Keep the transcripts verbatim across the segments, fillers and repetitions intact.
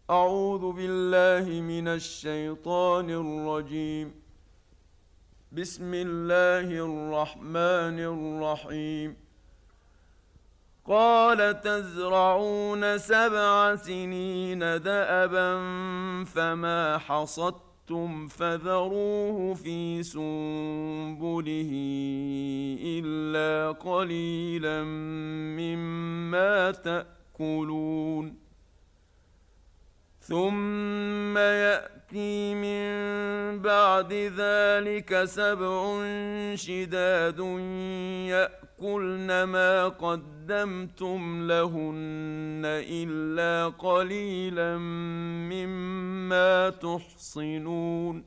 أعوذ بالله من الشيطان الرجيم. بسم الله الرحمن الرحيم. قال تزرعون سبع سنين دأبا فما حصدتم فذروه في سنبله إلا قليلا مما تأكلون. ثم يأتي من بعد ذلك سبع شداد يأكلن ما قدمتم لهن إلا قليلا مما تحصنون.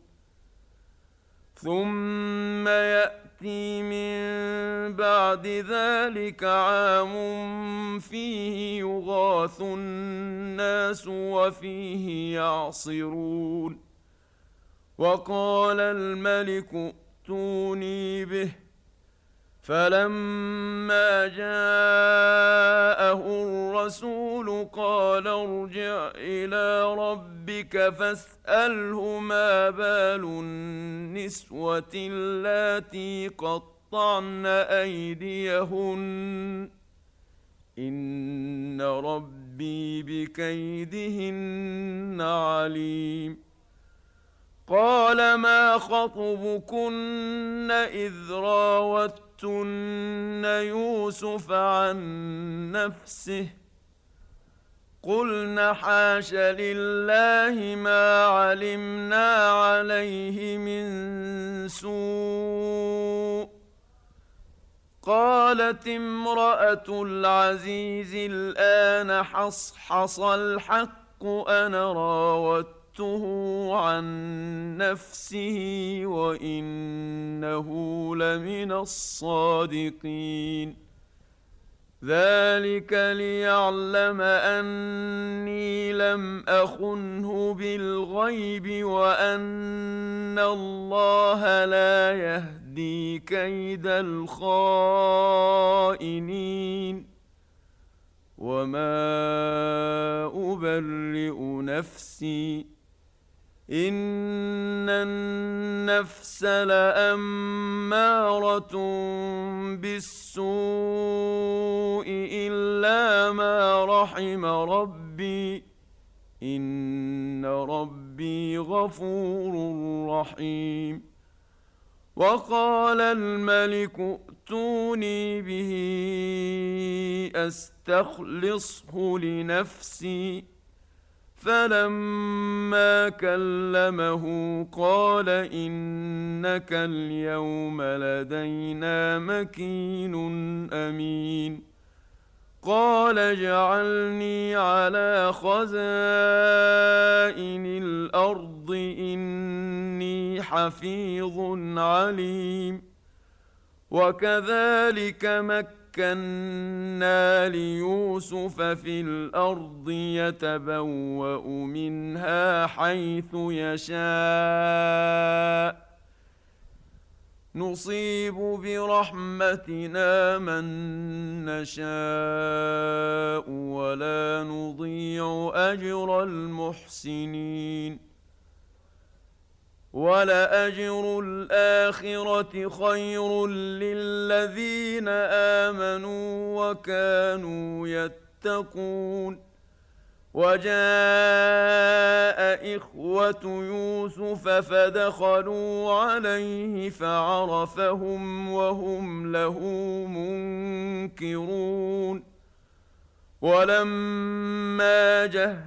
ثم يأتي من بعد ذلك عام فيه يغاث الناس وفيه يعصرون. وقال الملك ائتوني به، فلما جاءه الرسول قال ارجع إلى ربك فاسأله ما بال النسوة اللاتي قطعن أيديهن إن ربي بكيدهن عليم. قال ما خطبكن إذ راوتن يوسف عن نفسه قلن حاش لله ما علمنا عليه من سوء. قالت امرأة العزيز الآن حصحص الحق أنا راودته عن نفسه وإنه لمن الصادقين. ذلك ليعلم أني لم أخنه بالغيب وأن الله لا يهدي كيد الخائنين. وما أبرئ نفسي إن النفس لأمارة بالسوء إلا ما رحم ربي إن ربي غفور رحيم. وقال الملك ائتوني به أستخلصه لنفسي. فلما كلمه قال إنك اليوم لدينا مكين أمين. قال اجعلني على خزائن الأرض إني حفيظ عليم. وكذلك مكنا مكنا ليوسف في الأرض يتبوأ منها حيث يشاء نصيب برحمتنا من نشاء ولا نضيع أجر المحسنين. ولأجر الآخرة خير للذين آمنوا وكانوا يتقون. وجاء إخوة يوسف فدخلوا عليه فعرفهم وهم له منكرون. ولما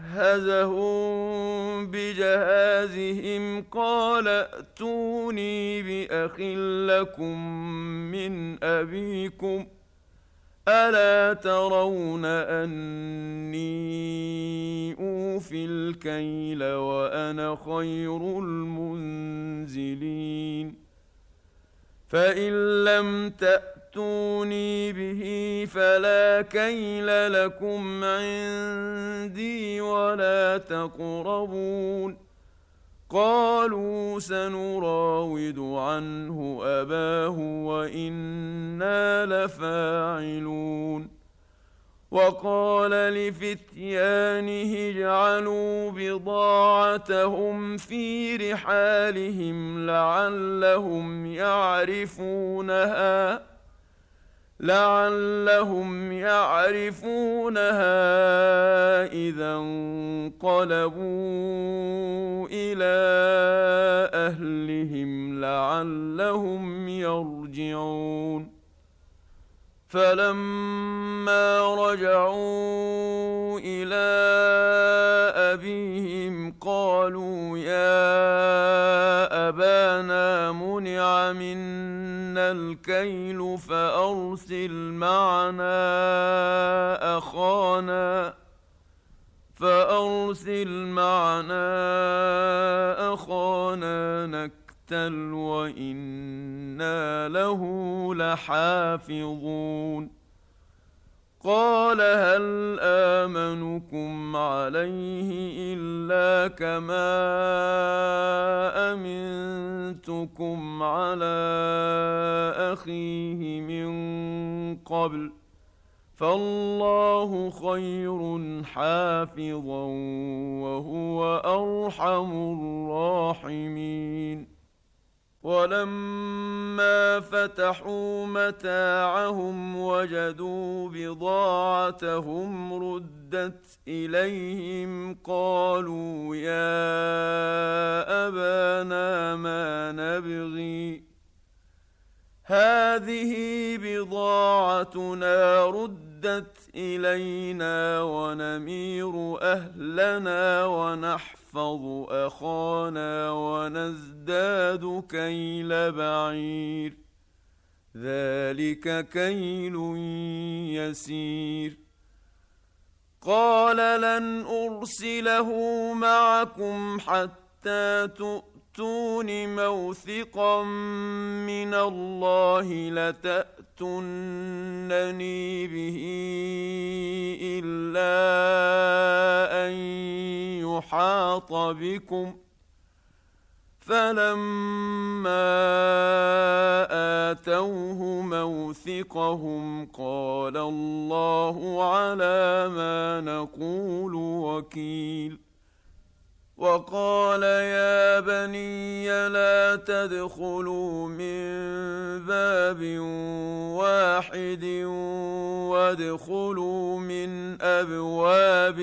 جهزهم بجهازهم قال ائتوني بأخ لكم من أبيكم ألا ترون أني أوفي الكيل وأنا خير المنزلين. فإن لم تأتوني به فلا كيل لكم عندي ولا تقربون. قالوا سنراود عنه أباه وإنا لفاعلون. وقال لفتيانه اجعلوا بضاعتهم في رحالهم لعلهم يعرفونها لعلهم يعرفونها إذا انقلبوا إلى أهلهم لعلهم يرجعون فلما رجعوا إلى أبيهم قالوا يا أبانا منع منا الكيل فأرسل معنا أخانا فأرسل معنا أخانا نكتل وإنا له لحافظون قال هل آمنكم عليه إلا كما أمنتكم على أخيه من قبل فالله خير حافظا وهو أرحم الراحمين ولما فتحوا متاعهم وجدوا بضاعتهم ردت إليهم قالوا يا أبانا ما نبغي هذه بضاعتنا ردت إلينا ونمير أهلنا ونحفظ أخانا ونزداد كيل بعير ذلك كيل يسير قال لن أرسله معكم حتى تؤمنوا ائتون موثقا من الله لتأتونني به إلا أن يحاط بكم فلما آتوه موثقهم قال الله على ما نقول وكيل وقال يا بني لا تدخلوا من باب واحد وادخلوا من أبواب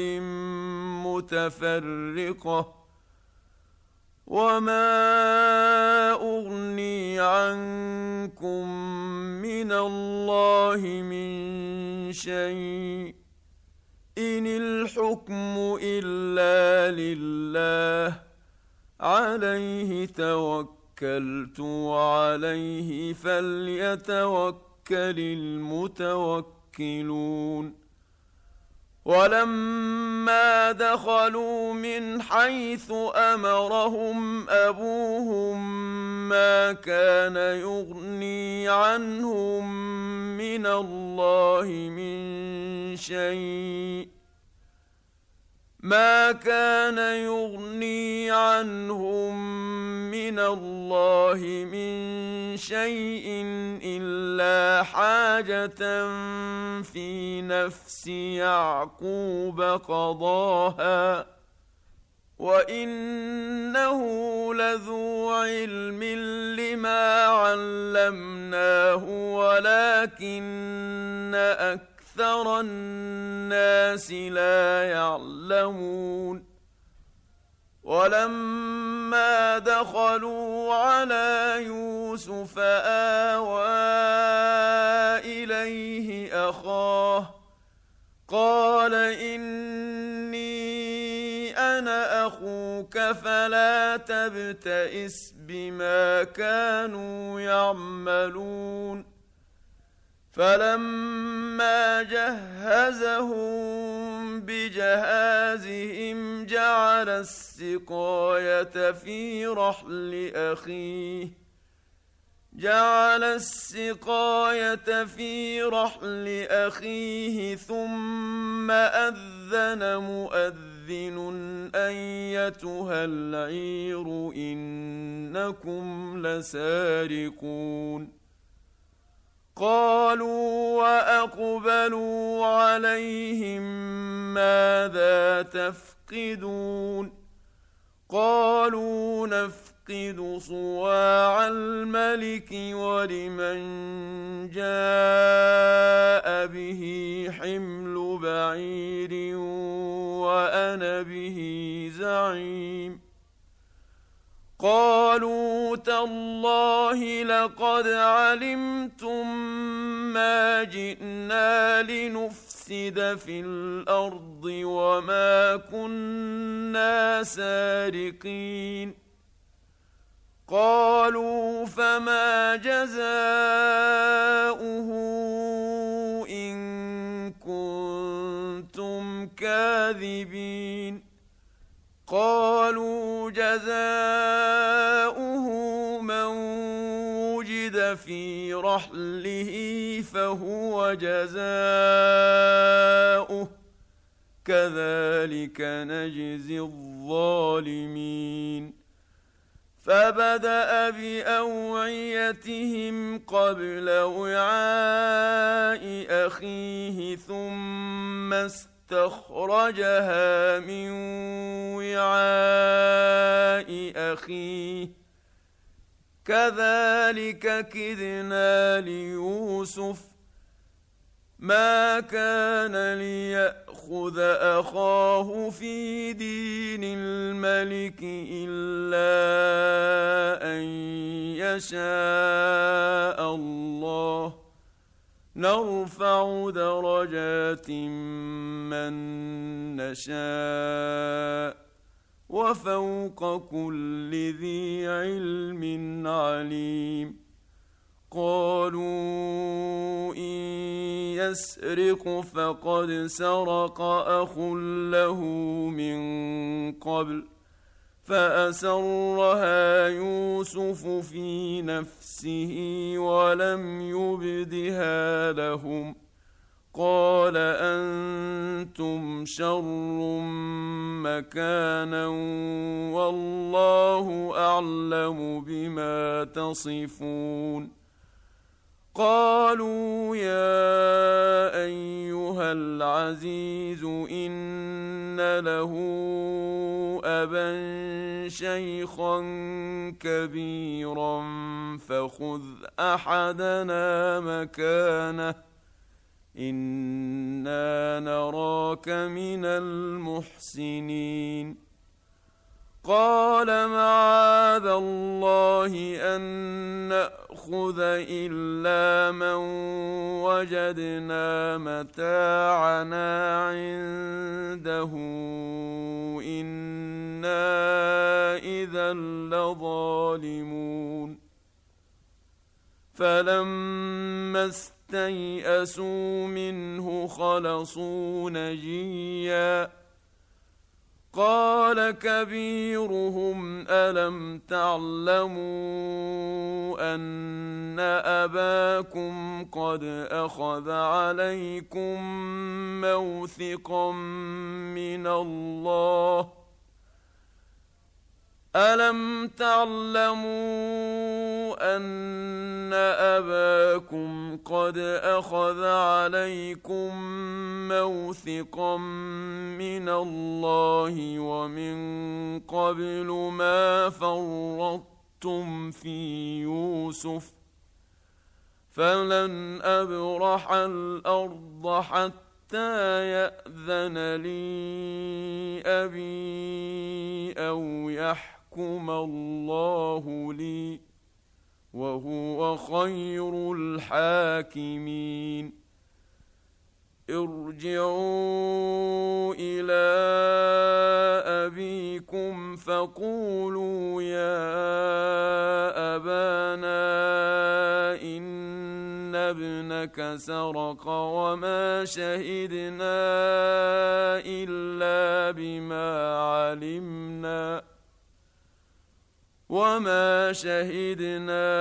متفرقة وما أغني عنكم من الله من شيء إن الحكم إلا لله عليه توكلت وعليه فليتوكل المتوكلون ولما دخلوا من حيث أمرهم أبوهم ما كان يغني عنهم من الله من شيء ما كان يغني عنهم من الله من شيء إلا حاجة في نفس يعقوب قضاها وإنه لذو علم لما علمناه ولكن أكثر أكثر الناس لا يعلمون ولما دخلوا على يوسف آوى إليه أخاه قال إني أنا أخوك فلا تبتئس بما كانوا يعملون فلما جهزهم بجهازهم جعل السقاية في رحل أخيه جعل السقاية في رحل أخيه ثم أذن مؤذن أيتها العير إنكم لسارقون قالوا وأقبلوا عليهم ماذا تفقدون قالوا نفقد صواع الملك ولمن جاء به حمل بعير وأنا به زعيم قالوا تالله لقد علمتم ما جئنا لنفسد في الأرض وما كنا سارقين قالوا فما جزاؤه إن كنتم كاذبين قالوا جزاؤه من وجد في رحله فهو جزاؤه كذلك نجزي الظالمين فبدأ بأوعيتهم قبل وعاء أخيه ثم استخرجها من وعاء أخيه كذلك كدنا ليوسف ما كان ليأخذ أخاه في دين الملك إلا أن يشاء الله نرفع درجات من نشاء وفوق كل ذي علم عليم قالوا إن يسرق فقد سرق أخ له من قبل فأسرها يوسف في نفسه ولم يبدها لهم قال أنتم شر مكانا والله أعلم بما تصفون قالوا يا أيها العزيز إن له أبا شيخا كبيرا فخذ أحدنا مكانه إنا نراك من المحسنين قال معاذ الله أن نأخذ إلا من وجدنا متاعنا عنده إنا إذا لظالمون فلما استيئسوا منه خلصوا نجيا قال كبيرهم ألم تعلموا أن أباكم قد أخذ عليكم موثقا من الله ألم تعلموا أن أباكم قد أخذ عليكم موثقا من الله ومن قبل ما فرطتم في يوسف فلن أبرح الأرض حتى يأذن لي أبي أو يحكم الله لي وهو خير الحاكمين ارجعوا إلى أبيكم فقولوا يا أبانا إن ابنك سرق وما شهدنا إلا بما علمنا وما شهدنا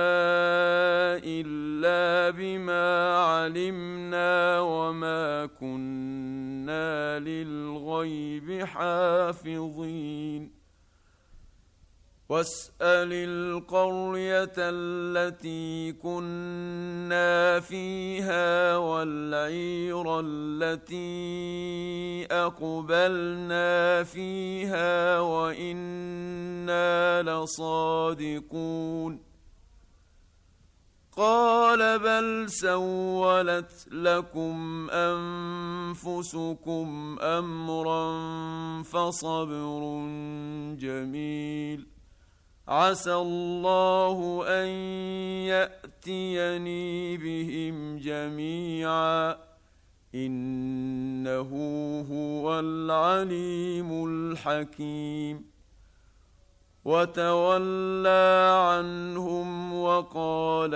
إلا بما علمنا وما كنا للغيب حافظين واسأل القرية التي كنا فيها والعير التي أقبلنا فيها وإنا لصادقون قال بل سولت لكم أنفسكم أمرا فصبر جميل عسى الله أن يأتيني بهم جميعا إنه هو العليم الحكيم وتولى عنهم وقال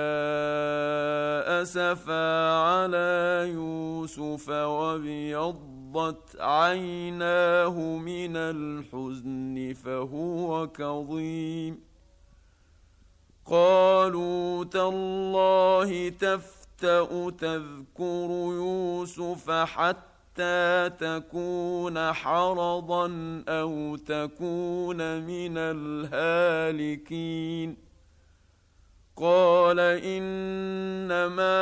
يا أسفا على يوسف وابيضت عيناه من الحزن فهو كظيم قالوا تالله تفتأ تذكر يوسف حتى حتى تكون حرضا أو تكون من الهالكين قال إنما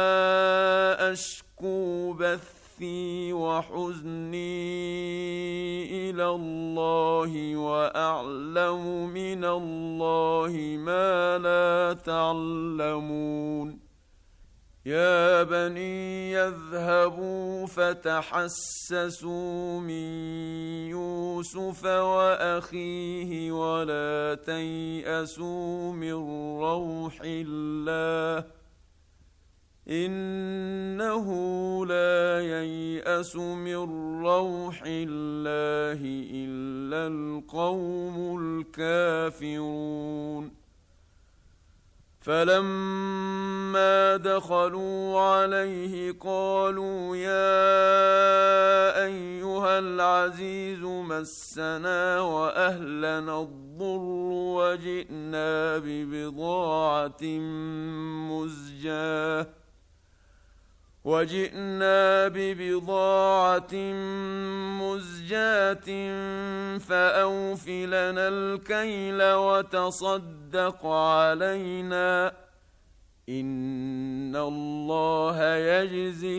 أشكو بثي وحزني إلى الله وأعلم من الله ما لا تعلمون يا بني يذهبوا فتحسسوا من يوسف وأخيه ولا تيأسوا من روح الله إنه لا ييأس من روح الله إلا القوم الكافرون فلما دخلوا عليه قالوا يا أيها العزيز مسنا وأهلنا الضر وجئنا ببضاعة مزجاة وجئنا ببضاعة مزجاة فأوف لنا الكيل وتصدق علينا إن الله يجزي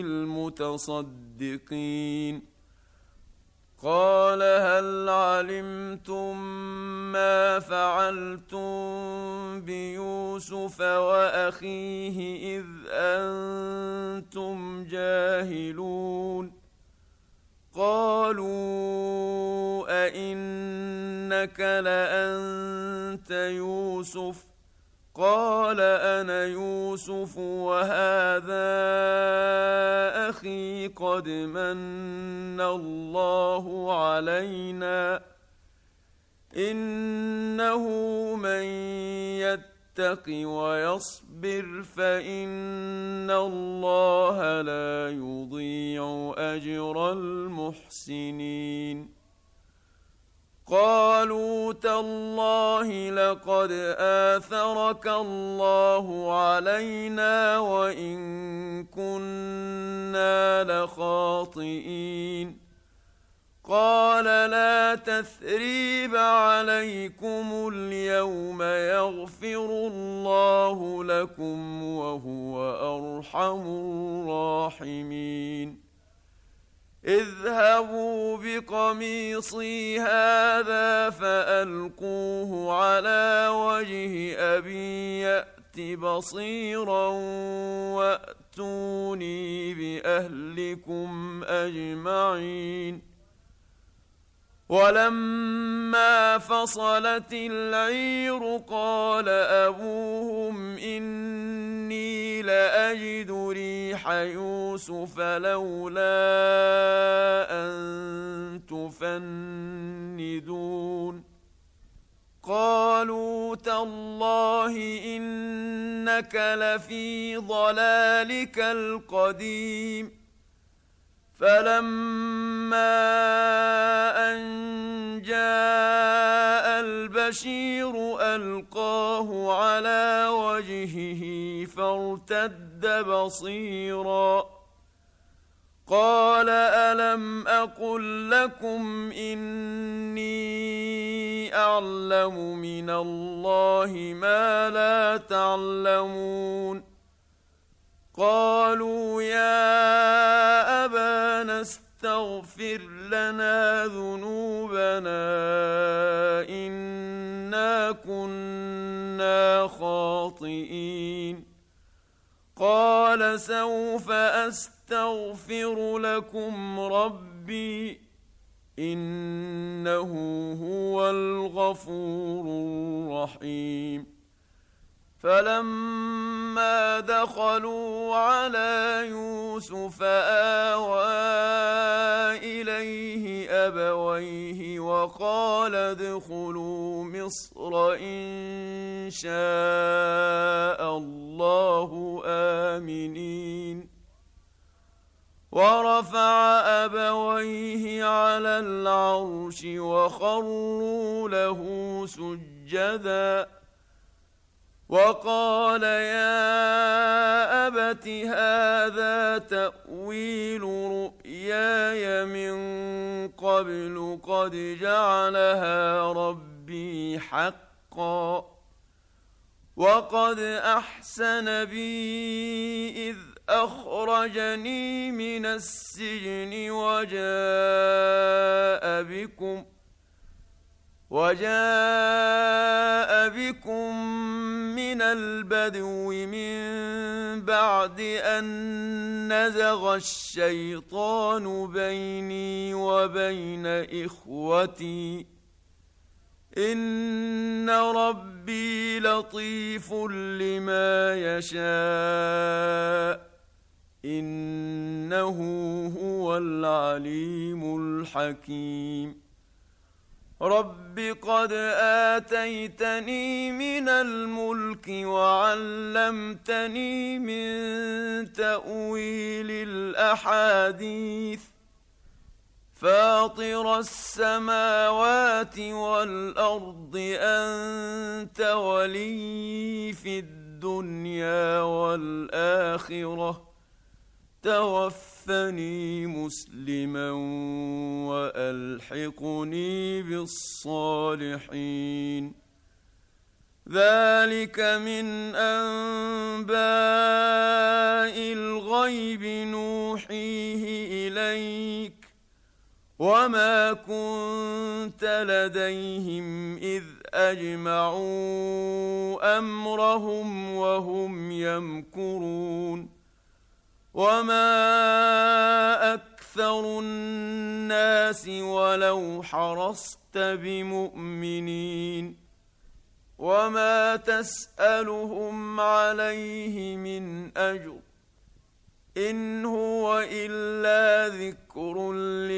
المتصدقين قال هل علمتم ما فعلتم بيوسف وأخيه إذ أنتم جاهلون قالوا أئنك لأنت يوسف قال أنا يوسف وهذا أخي قد من الله علينا إنه من يتق ويصبر فإن الله لا يضيع أجر المحسنين قالوا تالله لقد آثرك الله علينا وإن كنا لخاطئين قال لا تثريب عليكم اليوم يغفر الله لكم وهو أرحم الراحمين اذهبوا بقميصي هذا فألقوه على وجه أبي يأت بصيرا وأتوني بأهلكم أجمعين ولما فصلت العير قال أبوهم إني لأجد ريح يوسف لولا أن تفندون قالوا تالله إنك لفي ضلالك القديم فلما أن جاء البشير ألقاه على وجهه فارتد بصيرا قال ألم أقل لكم إني أعلم من الله ما لا تعلمون قالوا يا أبانا استغفر لنا ذنوبنا إنا كنا خاطئين قال سوف أستغفر لكم ربي إنه هو الغفور الرحيم فلما دخلوا على يوسف آوى إليه أبويه وقال ادخلوا مصر إن شاء الله آمنين ورفع أبويه على العرش وخروا له سجداً وقال يا أبت هذا تأويل رؤياي من قبل قد جعلها ربي حقا وقد أحسن بي إذ أخرجني من السجن وجاء بكم وجاء بكم من البدو من بعد أن نزغ الشيطان بيني وبين إخوتي إن ربي لطيف لما يشاء إنه هو العليم الحكيم رب قد آتيتني من الملك وعلمتني من تأويل الأحاديث فاطر السماوات والأرض أنت ولي في الدنيا والآخرة توفني مسلما وألحقني بالصالحين ذلك من أنباء الغيب نوحيه إليك وما كنت لديهم إذ أجمعوا أمرهم وهم يمكرون وما أكثر الناس ولو حرصت بمؤمنين وما تسألهم عليه من أجر إن هو إلا ذكر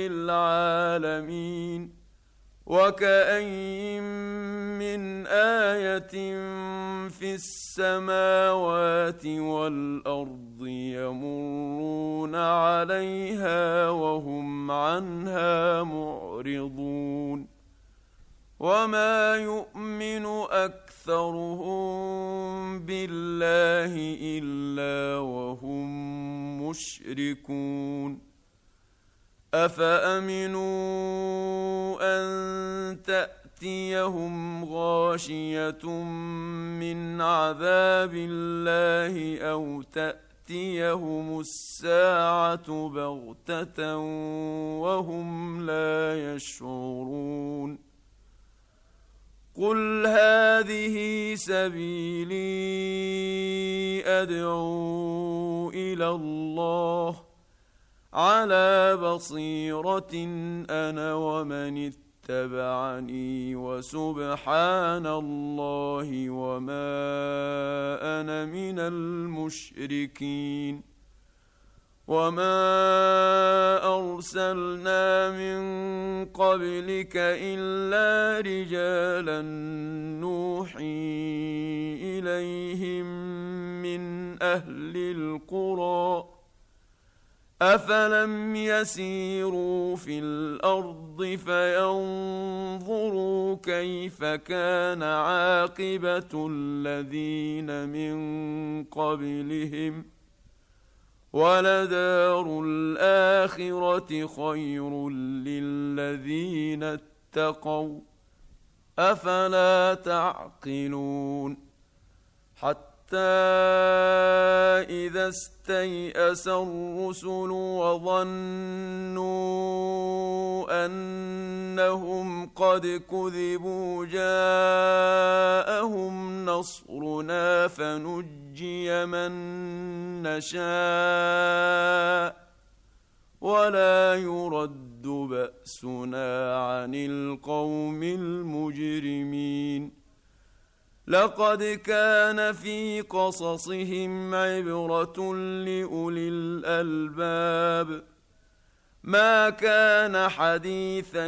للعالمين وكأين من آية في السماوات والأرض يمرون عليها وهم عنها معرضون وما يؤمن أكثرهم بالله إلا وهم مشركون أفأمنوا أن تأتيهم غاشية من عذاب الله أو تأتيهم الساعة بغتة وهم لا يشعرون قل هذه سبيلي أدعو إلى الله على بصيرة أنا ومن اتبعني وسبحان الله وما أنا من المشركين وما أرسلنا من قبلك إلا رجالا نوحي إليهم من أهل القرى أفلم يسيروا في الأرض فينظروا كيف كان عاقبة الذين من قبلهم ولدار الآخرة خير للذين اتقوا أفلا تعقلون حتى إذا استيأس الرسل وظنوا أنهم قد كذبوا جاءهم نصرنا فنجي من نشاء ولا يرد بأسنا عن القوم المجرمين لقد كان في قصصهم عبرة لأولي الألباب ما كان حديثا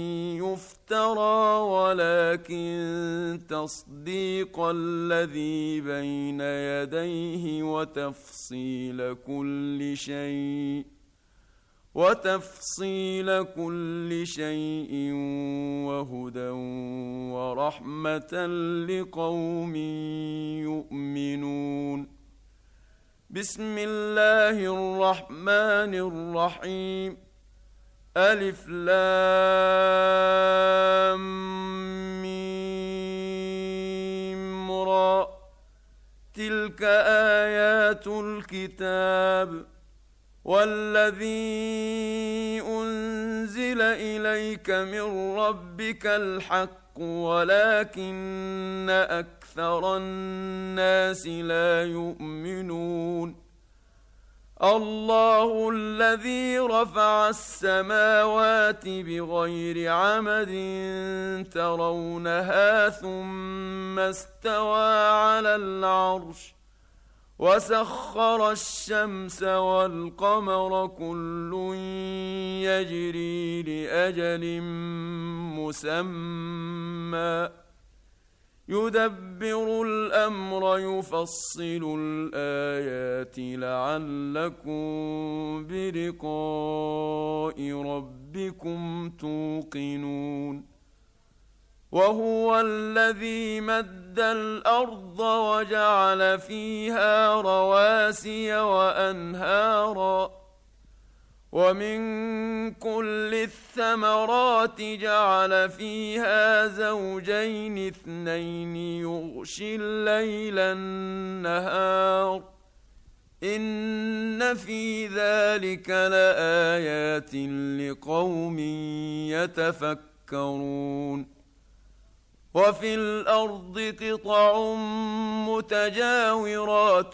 يفترى ولكن تصديق الذي بين يديه وتفصيل كل شيء وتفصيل كل شيء وهدى ورحمة لقوم يؤمنون بسم الله الرحمن الرحيم ألف لام ميم را تلك آيات الكتاب والذي أنزل إليك من ربك الحق ولكن أكثر الناس لا يؤمنون الله الذي رفع السماوات بغير عمد ترونها ثم استوى على العرش وسخر الشمس والقمر كل يجري لأجل مسمى يدبر الأمر يفصل الآيات لعلكم بلقاء ربكم توقنون وهو الذي مد الأرض وجعل فيها رواسي وأنهارا ومن كل الثمرات جعل فيها زوجين اثنين يغشي الليل النهار إن في ذلك لآيات لقوم يتفكرون وفي الأرض قطع متجاورات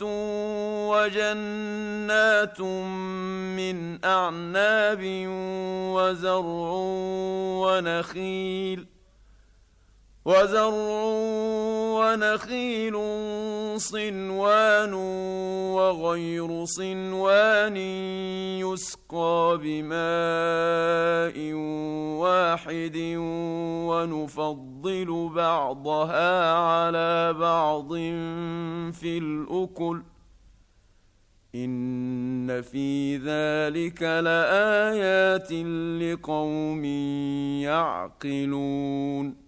وجنات من أعناب وزرع ونخيل وزرع ونخيل صنوان وغير صنوان يسقى بماء واحد ونفضل بعضها على بعض في الأكل إن في ذلك لآيات لقوم يعقلون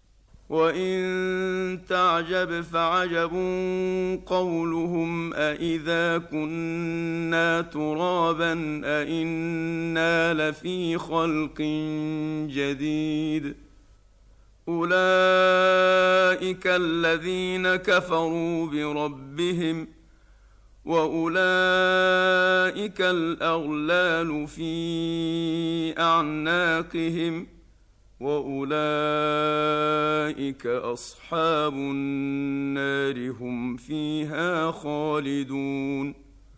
وإن تعجب فعجب قولهم أإذا كنا ترابا أإنا لفي خلق جديد أولئك الذين كفروا بربهم وأولئك الأغلال في أعناقهم وأولئك أصحاب النار هم فيها خالدون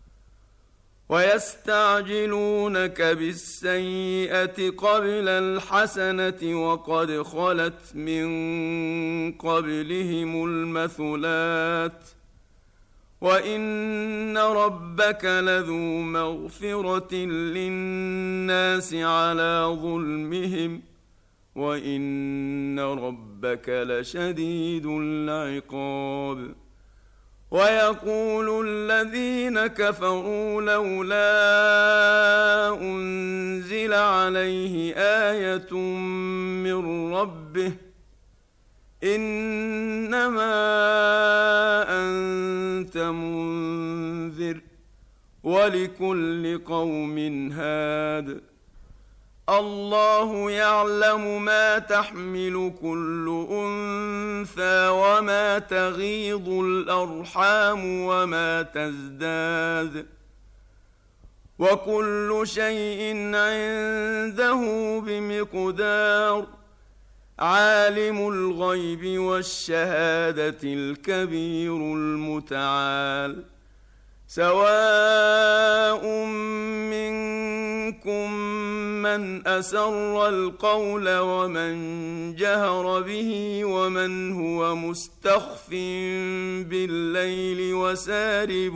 ويستعجلونك بالسيئة قبل الحسنة وقد خلت من قبلهم المثلات وإن ربك لذو مغفرة للناس على ظلمهم وإن ربك لشديد العقاب ويقول الذين كفروا لولا أنزل عليه آية من ربه إنما أنت منذر ولكل قوم هاد الله يعلم ما تحمل كل أنثى وما تغيض الأرحام وما تزداد وكل شيء عنده بمقدار عالم الغيب والشهادة الكبير المتعال سواء منكم من أسر القول ومن جهر به ومن هو مستخف بالليل وسارب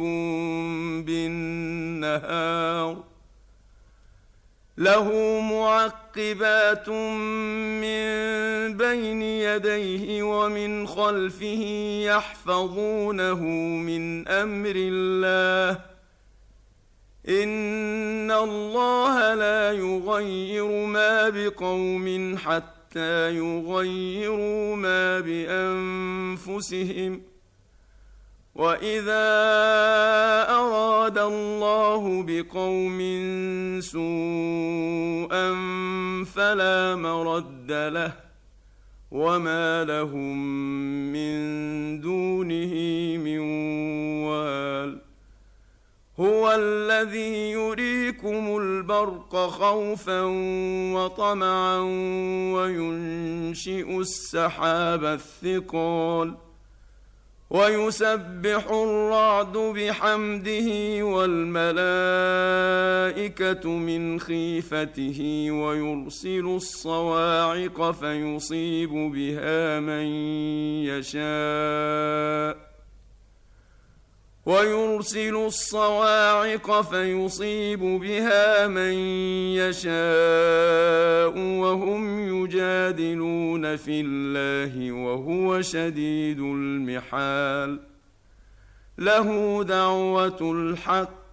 بالنهار له معقبات من بين يديه ومن خلفه يحفظونه من أمر الله إن الله لا يغير ما بقوم حتى يغيروا ما بأنفسهم وإذا أراد الله بقوم سوءا فلا مرد له وما لهم من دونه من وال هو الذي يريكم البرق خوفا وطمعا وينشئ السحاب الثقال ويسبح الرعد بحمده والملائكة من خيفته ويرسل الصواعق فيصيب بها من يشاء ويرسل الصواعق فيصيب بها من يشاء وهم يجادلون في الله وهو شديد المحال له دعوة الحق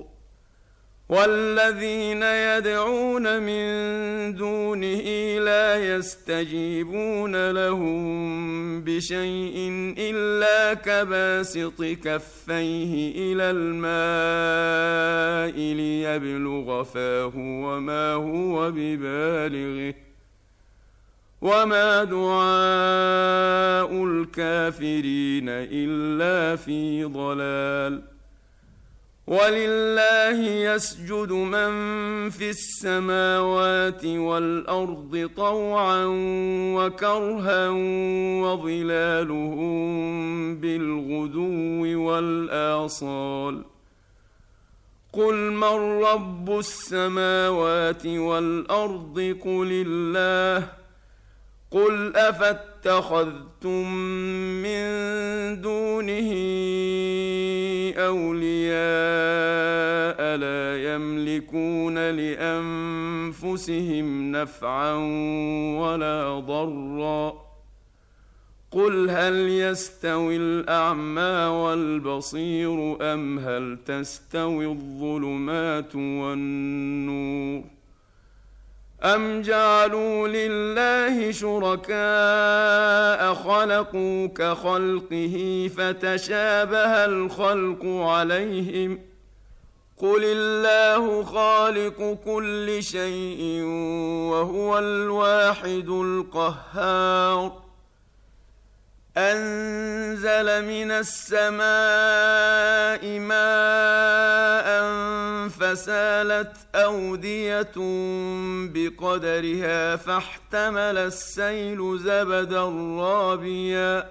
والذين يدعون من دونه لا يستجيبون لهم بشيء إلا كباسط كفيه إلى الماء ليبلغ فاه وما هو ببالغه وما دعاء الكافرين إلا في ضلال ولله يسجد من في السماوات والأرض طوعا وكرها وظلالهم بالغدو والآصال قل من رب السماوات والأرض قل الله قل أفاتخذتم من دونه أولياء لا يملكون لأنفسهم نفعا ولا ضرا قل هل يستوي الأعمى والبصير أم هل تستوي الظلمات والنور أم جعلوا لله شركاء خلقوا كخلقه فتشابه الخلق عليهم قل الله خالق كل شيء وهو الواحد القهار أنزل من السماء ماء فسالت أودية بقدرها فاحتمل السيل زبدا رابيا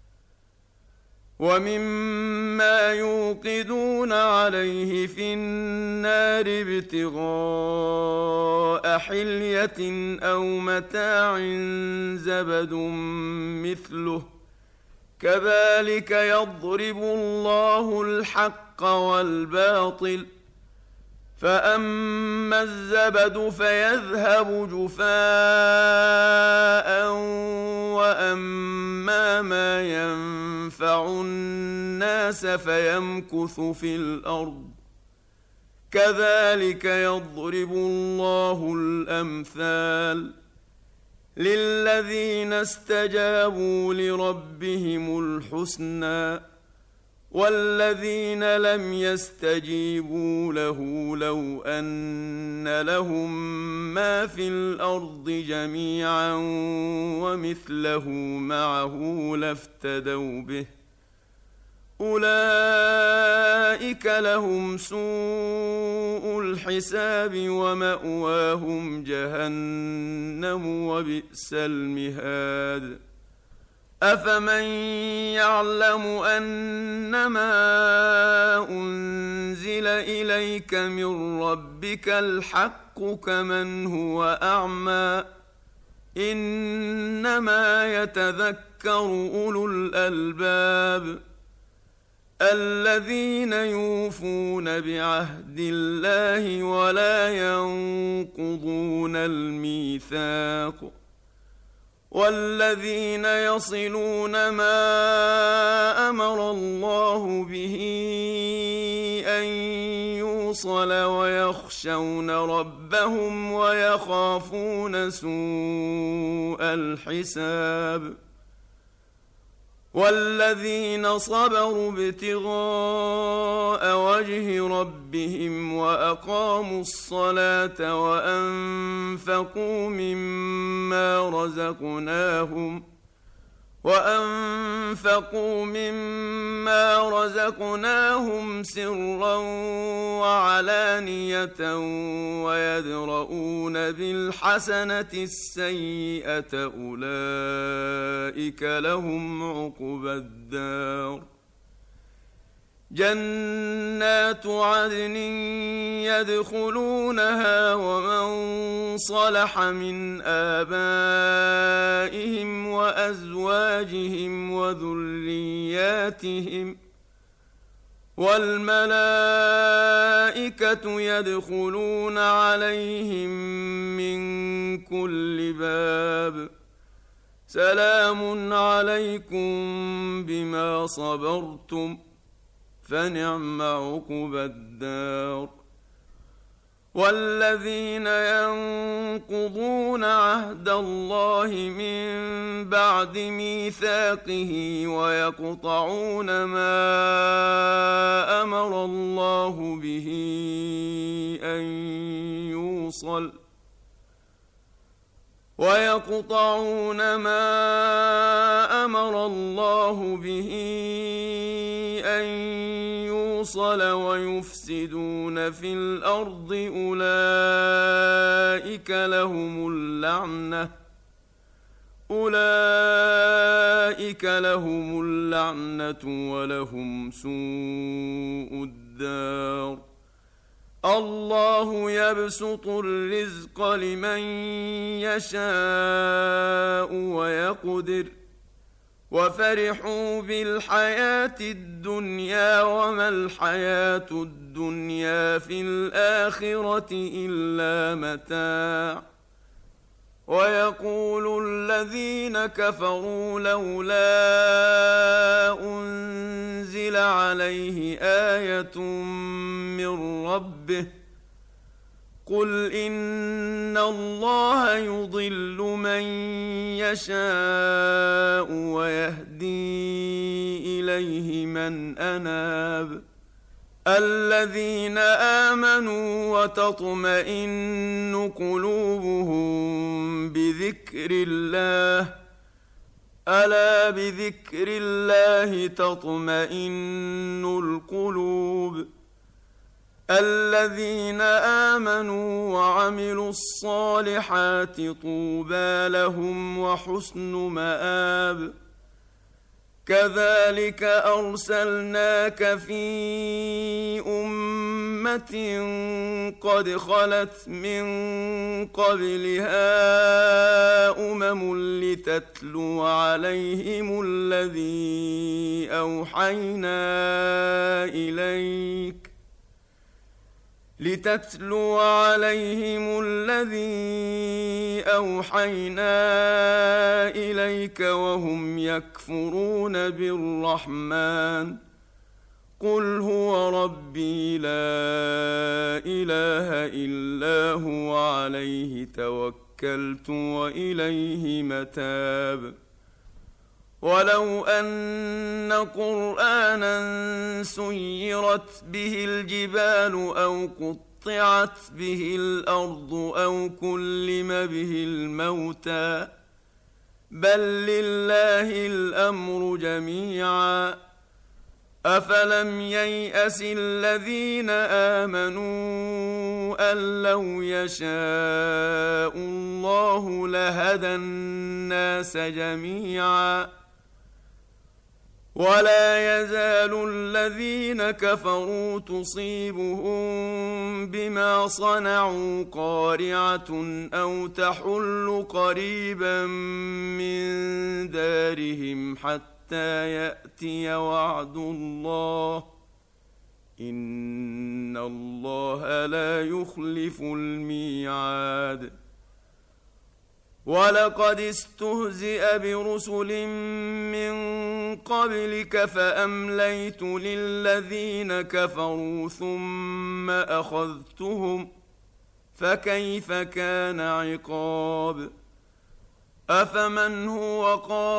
ومما يوقدون عليه في النار ابتغاء حلية أو متاع زبد مثله كذلك يضرب الله الحق والباطل فأما الزبد فيذهب جفاء وأما ما ينفع الناس فيمكث في الأرض كذلك يضرب الله الأمثال للذين استجابوا لربهم الحسنى والذين لم يستجيبوا له لو أن لهم ما في الأرض جميعا ومثله معه لافتدوا به أولئك لهم سوء الحساب ومأواهم جهنم وبئس المهاد أفمن يعلم أنما أنزل إليك من ربك الحق كمن هو أعمى إنما يتذكر أولو الألباب الذين يوفون بعهد الله ولا ينقضون الميثاق والذين يصلون ما أمر الله به أن يوصل ويخشون ربهم ويخافون سوء الحساب والذين صبروا ابتغاء وجه ربهم وأقاموا الصلاة وأنفقوا مما رزقناهم وأنفقوا مما رزقناهم سرا وعلانية ويدرؤون بالحسنة السيئة أولئك لهم عقبى الدار جنات عدن يدخلونها ومن صلح من آبائهم وأزواجهم وذرياتهم والملائكة يدخلون عليهم من كل باب سلام عليكم بما صبرتم فنعم عقبى الدار والذين ينقضون عهد الله من بعد ميثاقه ويقطعون ما أمر الله به أن يوصل ويقطعون ما أمر الله به أن يوصل ويفسدون في الأرض أولئك لهم اللعنة أولئك لهم اللعنة ولهم سوء الدار الله يبسط الرزق لمن يشاء ويقدر وفرحوا بالحياة الدنيا وما الحياة الدنيا في الآخرة إلا متاع ويقول الذين كفروا لولا أنزل عليه آية من ربه قل إن الله يضل من يشاء ويهدي إليه من أناب الذين آمنوا وتطمئن قلوبهم بذكر الله ألا بذكر الله تطمئن القلوب الذين آمنوا وعملوا الصالحات طوبى لهم وحسن مآب كذلك أرسلناك في أمة قد خلت من قبلها أمم لتتلو عليهم الذي أوحينا إليك لتتلو عليهم الذي أوحينا إليك وهم يكفرون بالرحمن قل هو ربي لا إله إلا هو عليه توكلت وإليه متاب ولو أن قرآنا سيرت به الجبال أو قطعت به الأرض أو كلم به الموتى بل لله الأمر جميعا أفلم ييأس الذين آمنوا أن لو يشاء الله لهدى الناس جميعا ولا يزال الذين كفروا تصيبهم بما صنعوا قارعة أو تحل قريبا من دارهم حتى يأتي وعد الله إن الله لا يخلف الميعاد ولقد استهزئ برسل من قبلك فأمليت للذين كفروا ثم أخذتهم فكيف كان عقاب أفمن هو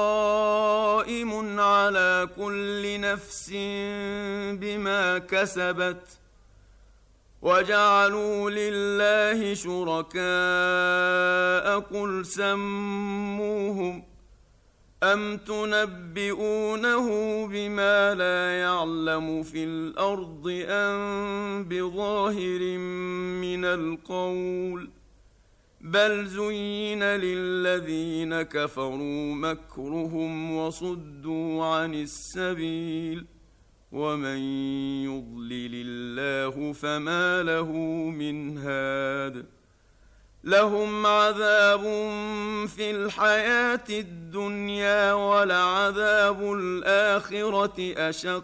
قائم على كل نفس بما كسبت وجعلوا لله شركاء قل سموهم أم تنبئونه بما لا يعلم في الأرض أم بظاهر من القول بل زين للذين كفروا مكرهم وصدوا عن السبيل ومن يضلل الله فما له من هاد لهم عذاب في الحياة الدنيا ولعذاب الآخرة أشق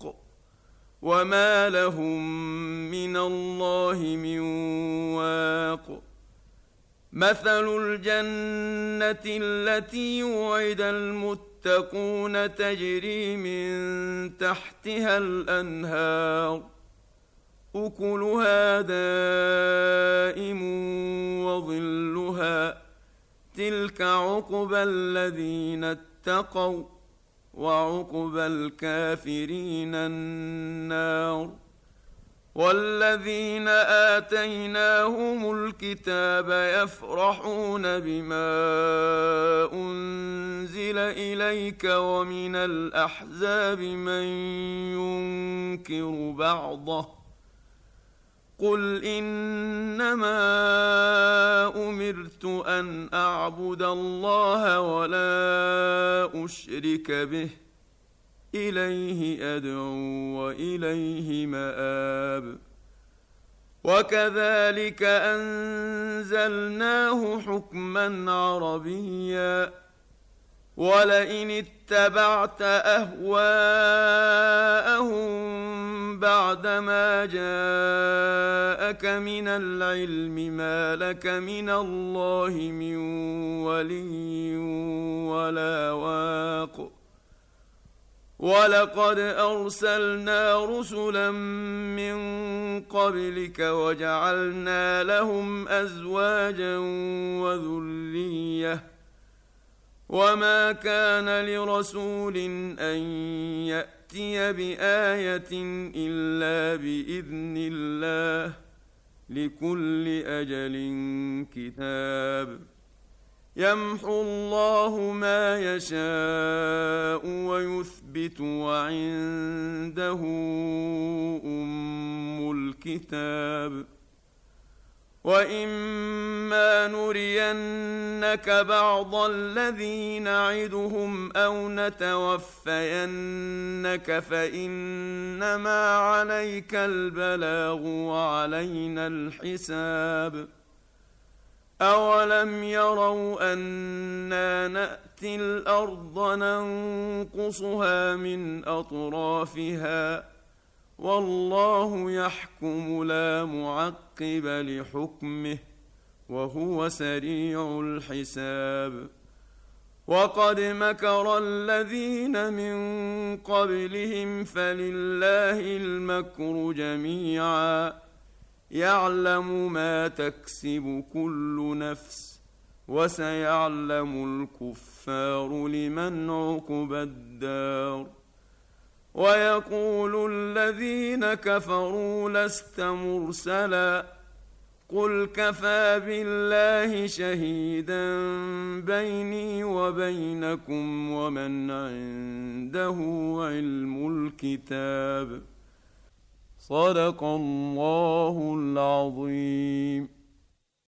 وما لهم من الله من واق مثل الجنة التي وعد المتقون تجري من تحتها الأنهار أكلها دائم وظلها تلك عقبى الذين اتقوا وعقبى الكافرين النار والذين آتيناهم الكتاب يفرحون بما أنزل إليك ومن الأحزاب من ينكر بعضه قل إنما أمرت أن أعبد الله ولا أشرك به إليه أدعو وإليه مآب وكذلك أنزلناه حكما عربيا ولئن اتبعت أهواءهم بعدما جاءك من العلم ما لك من الله من ولي ولا واق ولقد أرسلنا رسلا من قبلك وجعلنا لهم أزواجا وذرية وما كان لرسول أن يأتي بآية إلا بإذن الله لكل أجل كتاب يمحو الله ما يشاء ويثبت وعنده أم الكتاب وإما نرينك بعض الذي نعدهم أو نتوفينك فإنما عليك البلاغ وعلينا الحساب أولم يروا أنا نأتي الأرض ننقصها من أطرافها والله يحكم لا معقب لحكمه وهو سريع الحساب وقد مكر الذين من قبلهم فلله المكر جميعا يعلم ما تكسب كل نفس وسيعلم الكفار لمن عقبى الدار. ويقول الذين كفروا لست مرسلا قل كفى بالله شهيدا بيني وبينكم ومن عنده علم الكتاب. صدق الله العظيم.